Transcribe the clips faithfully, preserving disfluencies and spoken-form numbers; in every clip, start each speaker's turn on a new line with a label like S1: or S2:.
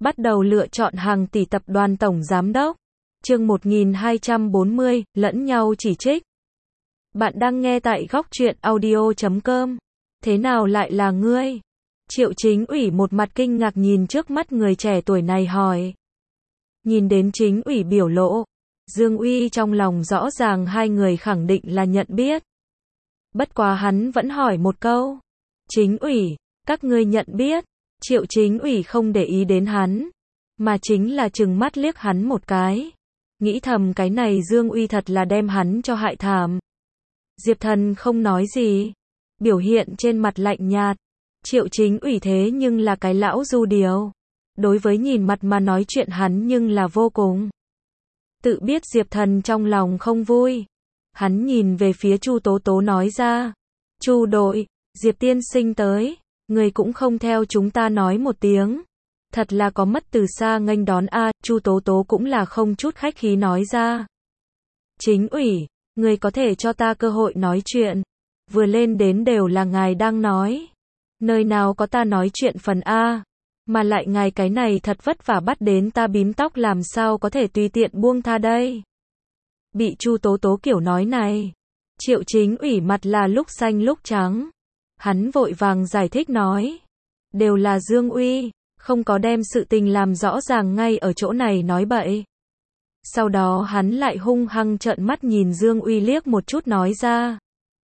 S1: Bắt đầu lựa chọn hàng tỷ tập đoàn tổng giám đốc. Chương một nghìn hai trăm bốn mươi, lẫn nhau chỉ trích. Bạn đang nghe tại góc truyện audio chấm com. Thế nào lại là ngươi? Triệu Chính Ủy một mặt kinh ngạc nhìn trước mắt người trẻ tuổi này hỏi. Nhìn đến Chính Ủy biểu lộ, Dương Uy trong lòng rõ ràng hai người khẳng định là nhận biết. Bất quá hắn vẫn hỏi một câu. Chính Ủy, các ngươi nhận biết? Triệu Chính Ủy không để ý đến hắn, mà chính là trừng mắt liếc hắn một cái. Nghĩ thầm cái này Dương Uy thật là đem hắn cho hại thảm. Diệp Thần không nói gì, biểu hiện trên mặt lạnh nhạt. Triệu Chính Ủy thế nhưng là cái lão du điều. Đối với nhìn mặt mà nói chuyện hắn nhưng là vô cùng. Tự biết Diệp Thần trong lòng không vui. Hắn nhìn về phía Chu Tố Tố nói ra. Chu đội, Diệp tiên sinh tới. Người cũng không theo chúng ta nói một tiếng. Thật là có mất từ xa nghênh đón a. Chu Tố Tố cũng là không chút khách khí nói ra. Chính Ủy, người có thể cho ta cơ hội nói chuyện. Vừa lên đến đều là ngài đang nói. Nơi nào có ta nói chuyện phần a. Mà lại ngài cái này thật vất vả bắt đến ta bím tóc làm sao có thể tùy tiện buông tha đây. Bị Chu Tố Tố kiểu nói này, Triệu Chính Ủy mặt là lúc xanh lúc trắng. Hắn vội vàng giải thích nói. Đều là Dương Uy, không có đem sự tình làm rõ ràng ngay ở chỗ này nói bậy. Sau đó hắn lại hung hăng trợn mắt nhìn Dương Uy liếc một chút nói ra.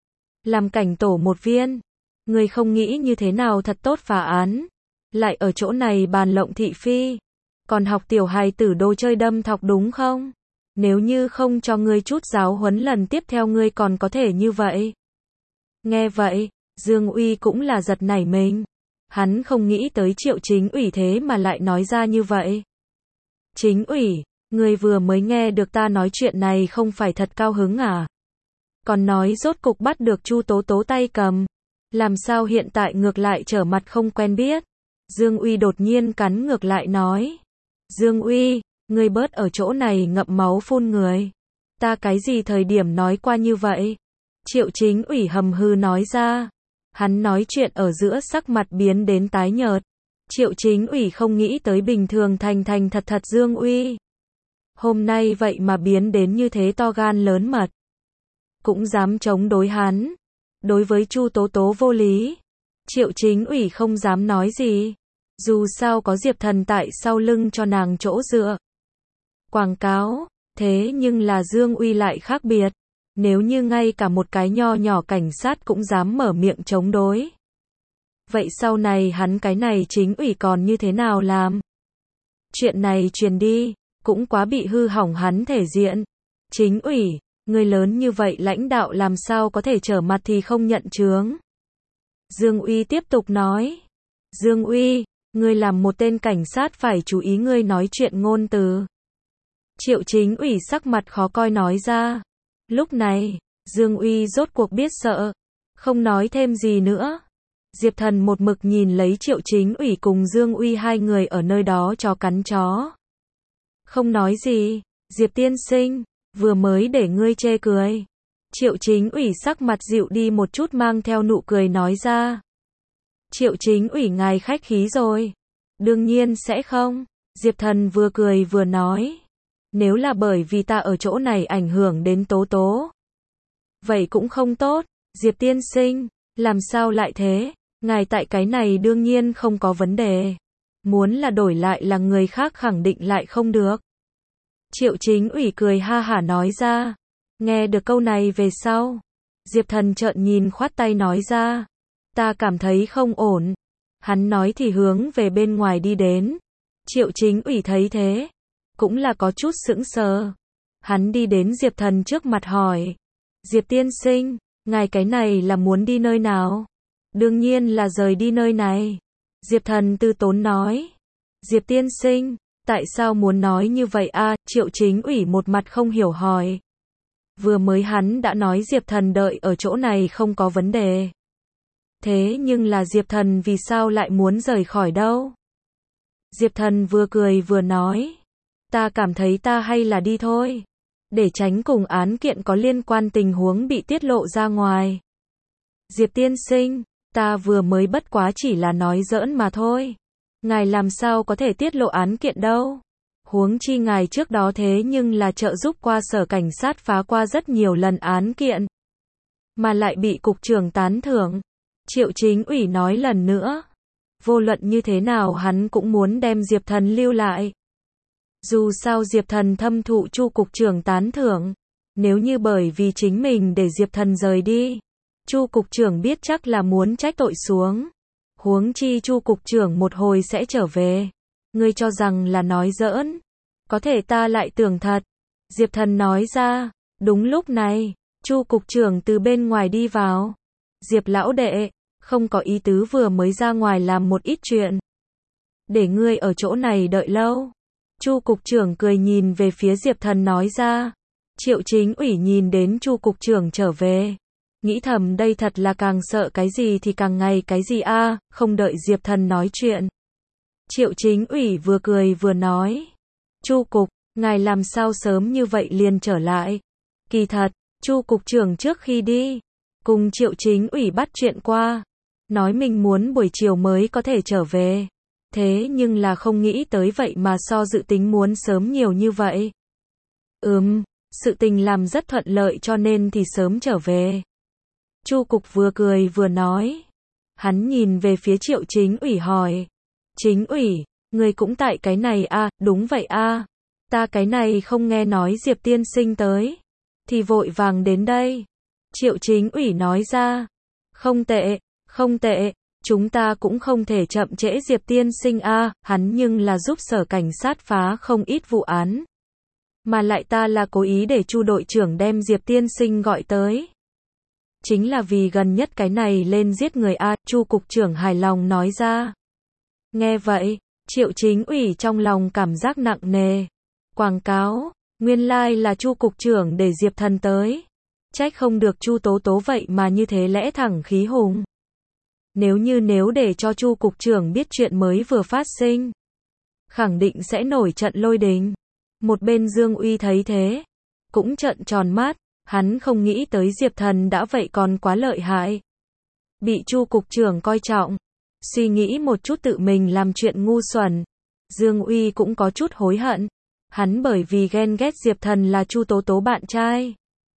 S1: Làm cảnh tổ một viên, người không nghĩ như thế nào thật tốt phá án. Lại ở chỗ này bàn lộng thị phi. Còn học tiểu hài tử đồ chơi đâm thọc đúng không? Nếu như không cho ngươi chút giáo huấn lần tiếp theo ngươi còn có thể như vậy. Nghe vậy, Dương Uy cũng là giật nảy mình. Hắn không nghĩ tới Triệu Chính Ủy thế mà lại nói ra như vậy. Chính Ủy, ngươi vừa mới nghe được ta nói chuyện này không phải thật cao hứng à? Còn nói rốt cục bắt được Chu Tố Tố tay cầm. Làm sao hiện tại ngược lại trở mặt không quen biết? Dương Uy đột nhiên cắn ngược lại nói. Dương Uy, ngươi bớt ở chỗ này ngậm máu phun người. Ta cái gì thời điểm nói qua như vậy? Triệu Chính Ủy hầm hừ nói ra. Hắn nói chuyện ở giữa sắc mặt biến đến tái nhợt. Triệu Chính Ủy không nghĩ tới bình thường thành thành thật thật Dương Uy. Hôm nay vậy mà biến đến như thế to gan lớn mật. Cũng dám chống đối hắn. Đối với Chu Tố Tố vô lý. Triệu Chính Ủy không dám nói gì. Dù sao có Diệp Thần tại sau lưng cho nàng chỗ dựa. Quảng cáo, thế nhưng là Dương Uy lại khác biệt. Nếu như ngay cả một cái nho nhỏ cảnh sát cũng dám mở miệng chống đối. Vậy sau này hắn cái này Chính Ủy còn như thế nào làm? Chuyện này truyền đi, cũng quá bị hư hỏng hắn thể diện. Chính Ủy, người lớn như vậy lãnh đạo làm sao có thể trở mặt thì không nhận chướng. Dương Uy tiếp tục nói. Dương Uy, ngươi làm một tên cảnh sát phải chú ý ngươi nói chuyện ngôn từ. Triệu Chính Ủy sắc mặt khó coi nói ra. Lúc này, Dương Uy rốt cuộc biết sợ. Không nói thêm gì nữa. Diệp Thần một mực nhìn lấy Triệu Chính Ủy cùng Dương Uy hai người ở nơi đó chó cắn chó. Không nói gì. Diệp tiên sinh, vừa mới để ngươi chê cười. Triệu Chính Ủy sắc mặt dịu đi một chút mang theo nụ cười nói ra. Triệu Chính Ủy ngài khách khí rồi. Đương nhiên sẽ không. Diệp Thần vừa cười vừa nói. Nếu là bởi vì ta ở chỗ này ảnh hưởng đến Tố Tố. Vậy cũng không tốt. Diệp tiên sinh, làm sao lại thế? Ngài tại cái này đương nhiên không có vấn đề. Muốn là đổi lại là người khác khẳng định lại không được. Triệu Chính Ủy cười ha hả nói ra. Nghe được câu này về sau. Diệp Thần trợn nhìn khoát tay nói ra. Ta cảm thấy không ổn. Hắn nói thì hướng về bên ngoài đi đến. Triệu Chính Ủy thấy thế. Cũng là có chút sững sờ. Hắn đi đến Diệp Thần trước mặt hỏi. Diệp tiên sinh, ngài cái này là muốn đi nơi nào? Đương nhiên là rời đi nơi này. Diệp Thần tư tốn nói. Diệp tiên sinh, tại sao muốn nói như vậy a? Triệu Chính Ủy một mặt không hiểu hỏi. Vừa mới hắn đã nói Diệp Thần đợi ở chỗ này không có vấn đề. Thế nhưng là Diệp Thần vì sao lại muốn rời khỏi đâu? Diệp Thần vừa cười vừa nói. Ta cảm thấy ta hay là đi thôi. Để tránh cùng án kiện có liên quan tình huống bị tiết lộ ra ngoài. Diệp tiên sinh, ta vừa mới bất quá chỉ là nói giỡn mà thôi. Ngài làm sao có thể tiết lộ án kiện đâu? Huống chi ngài trước đó thế nhưng là trợ giúp qua sở cảnh sát phá qua rất nhiều lần án kiện. Mà lại bị cục trưởng tán thưởng. Triệu Chính ủy nói lần nữa. Vô luận như thế nào hắn cũng muốn đem Diệp Thần lưu lại. Dù sao Diệp Thần thâm thụ Chu cục trưởng tán thưởng. Nếu như bởi vì chính mình để Diệp Thần rời đi, Chu cục trưởng biết chắc là muốn trách tội xuống. Huống chi Chu cục trưởng một hồi sẽ trở về. Ngươi cho rằng là nói giỡn. Có thể ta lại tưởng thật. Diệp Thần nói ra. Đúng lúc này, Chu cục trưởng từ bên ngoài đi vào. Diệp lão đệ, không có ý tứ vừa mới ra ngoài làm một ít chuyện. Để ngươi ở chỗ này đợi lâu. Chu cục trưởng cười nhìn về phía Diệp Thần nói ra. Triệu Chính ủy nhìn đến Chu cục trưởng trở về. Nghĩ thầm đây thật là càng sợ cái gì thì càng ngày cái gì a, à, không đợi Diệp Thần nói chuyện. Triệu Chính ủy vừa cười vừa nói. Chu cục, ngài làm sao sớm như vậy liền trở lại. Kỳ thật, Chu cục trưởng trước khi đi, cùng Triệu Chính ủy bắt chuyện qua. Nói mình muốn buổi chiều mới có thể trở về. Thế nhưng là không nghĩ tới vậy mà so dự tính muốn sớm nhiều như vậy. Ừm, sự tình làm rất thuận lợi cho nên thì sớm trở về. Chu cục vừa cười vừa nói. Hắn nhìn về phía Triệu Chính ủy hỏi. Chính ủy, người cũng tại cái này à, đúng vậy à. Ta cái này không nghe nói Diệp tiên sinh tới. Thì vội vàng đến đây. Triệu Chính ủy nói ra. Không tệ, không tệ. Chúng ta cũng không thể chậm trễ Diệp tiên sinh a, à, hắn nhưng là giúp sở cảnh sát phá không ít vụ án. Mà lại ta là cố ý để Chu đội trưởng đem Diệp tiên sinh gọi tới. Chính là vì gần nhất cái này lên giết người a, à, Chu cục trưởng hài lòng nói ra. Nghe vậy, Triệu Chính ủy trong lòng cảm giác nặng nề. Quảng cáo, nguyên lai like là Chu cục trưởng để Diệp Thần tới. Trách không được Chu Tố Tố vậy mà như thế lẽ thẳng khí hùng. Nếu như nếu để cho Chu cục trưởng biết chuyện mới vừa phát sinh, khẳng định sẽ nổi trận lôi đình. Một bên Dương Uy thấy thế, cũng trợn tròn mắt, hắn không nghĩ tới Diệp Thần đã vậy còn quá lợi hại. Bị Chu cục trưởng coi trọng, suy nghĩ một chút tự mình làm chuyện ngu xuẩn. Dương Uy cũng có chút hối hận, hắn bởi vì ghen ghét Diệp Thần là Chu Tố Tố bạn trai.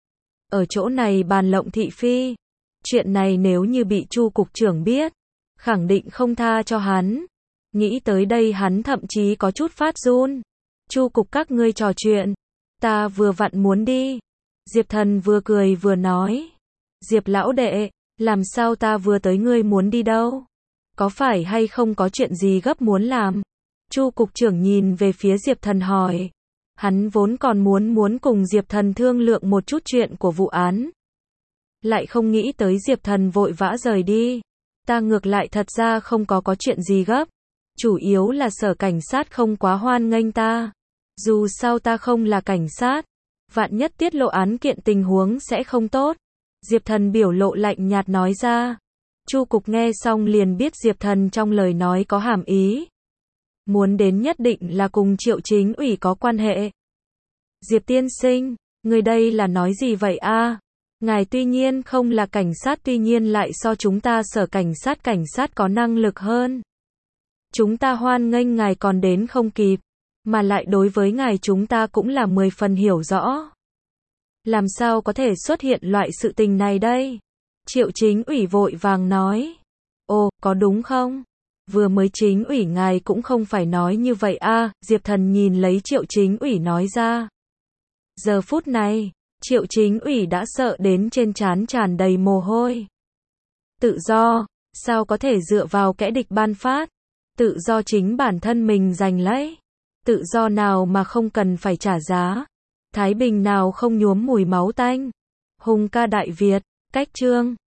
S1: Ở chỗ này bàn lộng thị phi. Chuyện này nếu như bị Chu cục trưởng biết, khẳng định không tha cho hắn. Nghĩ tới đây hắn thậm chí có chút phát run. Chu cục các ngươi trò chuyện, ta vừa vặn muốn đi. Diệp Thần vừa cười vừa nói. Diệp lão đệ, làm sao ta vừa tới ngươi muốn đi đâu? Có phải hay không có chuyện gì gấp muốn làm? Chu cục trưởng nhìn về phía Diệp Thần hỏi. Hắn vốn còn muốn muốn cùng Diệp Thần thương lượng một chút chuyện của vụ án. Lại không nghĩ tới Diệp Thần vội vã rời đi. Ta ngược lại thật ra không có có chuyện gì gấp. Chủ yếu là sở cảnh sát không quá hoan nghênh ta. Dù sao ta không là cảnh sát. Vạn nhất tiết lộ án kiện tình huống sẽ không tốt. Diệp Thần biểu lộ lạnh nhạt nói ra. Chu cục nghe xong liền biết Diệp Thần trong lời nói có hàm ý. Muốn đến nhất định là cùng Triệu Chính ủy có quan hệ. Diệp tiên sinh, người đây là nói gì vậy a? À? Ngài tuy nhiên không là cảnh sát tuy nhiên lại so chúng ta sở cảnh sát cảnh sát có năng lực hơn. Chúng ta hoan nghênh ngài còn đến không kịp. Mà lại đối với ngài chúng ta cũng là mười phần hiểu rõ. Làm sao có thể xuất hiện loại sự tình này đây? Triệu Chính ủy vội vàng nói. Ồ, có đúng không? Vừa mới Chính ủy ngài cũng không phải nói như vậy a, à, Diệp Thần nhìn lấy Triệu Chính ủy nói ra. Giờ phút này, Triệu Chính ủy đã sợ đến trên trán tràn đầy mồ hôi. Tự do, sao có thể dựa vào kẻ địch ban phát? Tự do chính bản thân mình giành lấy. Tự do nào mà không cần phải trả giá? Thái bình nào không nhuốm mùi máu tanh? Hùng ca Đại Việt, cách chương